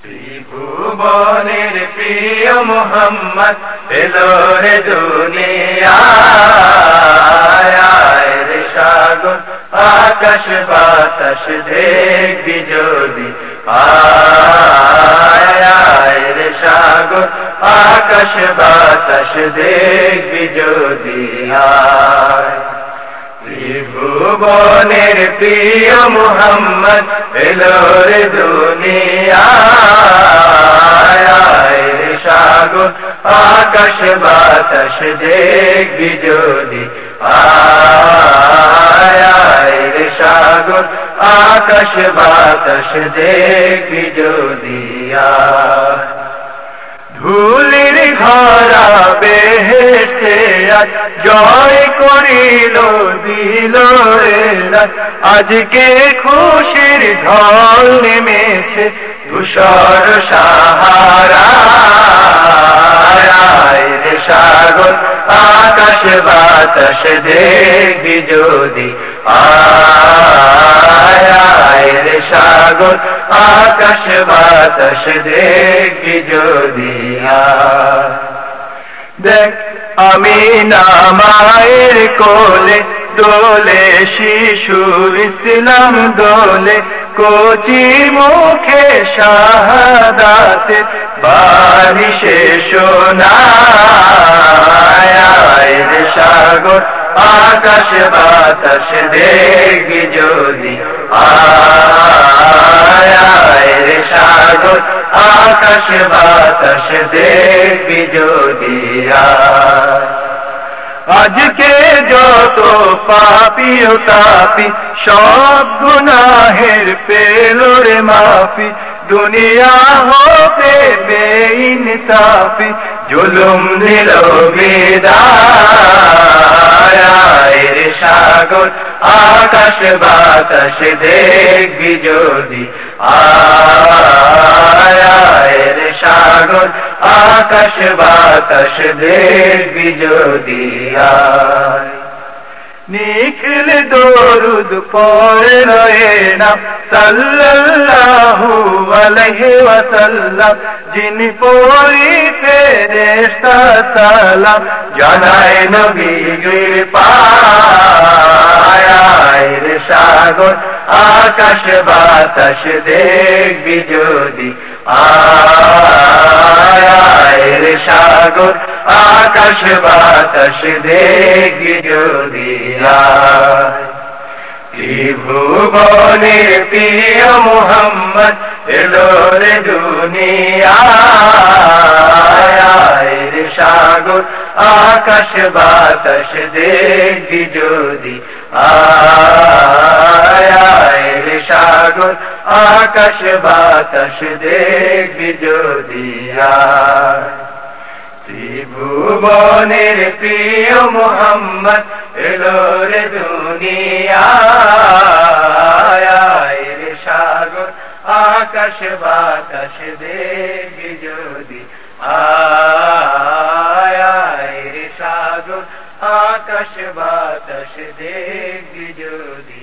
ত্রিভুবনের প্রিয় মোহাম্মদ এলো রে দুনিয়ায়, রে সাগর আকাশ বাতাস দেখবি যদি, আয় রে সাগর আকাশ বাতাস দেখবি যদি, আয়। ত্রিভুবনের প্রিয় মোহাম্মদ এলো রে দুনিয়ায়, রে সাগর আকাশ বাতাস দেখবি যদি, আয় রে সাগর আকাশ বাতাস দেখবি যদি, আয়। ধুলির ঘরা বেহেশতে আজ জয় করিল দিল রাত, আজকে খুশির ঢল নেমেছে ধূসর সাহারায়, রে সাগর আকাশ বাতাস দেখবি যদি, আয় রে সাগর আকাশ বাতাস দেখবি যদি, আয়। দেখ আমি না মায়ের কোলে দোলে শিশু ইসলাম দোলে, কচি মুখে শাহাদাতে বাণী সে শোনায়, রে সাগর আকাশ বাতাস দেখবি যদি, আয় রে সাগর আকাশ বাতাস দেখবি যদি, আয়। আজকে যত পাপী ও তাপী সব গুনাহের পেল রে মাফি, দুনিয়া হতে বেইনসাফি জুলুম দিল বিদায়, রে সাগর আকাশ বাতাস দেখবি যদি, আয় রে সাগর আকাশ বাতাস দেখবি যদি, আয়। নিখিল দরুদ পড়ে রয়ে না সাল্লাল্লাহু আলাইহি ওয়াসাল্লাম, যিনি পড়ি ফেরেশতা সালাম জানায় নবীর পায়, রে সাগর আকাশ বাতাস দেখবি যদি, আয় রে সাগর আকাশ বাতাস দেখবি যদি, আয়। ত্রিভুবনের প্রিয় মোহাম্মদ এলো রে দুনিয়ায়, রে সাগর আকাশ বাতাস দেখবি যদি, আয় রে সাগর আকাশ বাতাস দেখবি যদি, আয়। ত্রিভুবনের প্রিয় মোহাম্মদ এলো রে দুনিয়ায়, রে সাগর আকাশ বাতাস দেখবি যদি, আয় রে সাগর আকাশ বাতাস দেখবি যদি,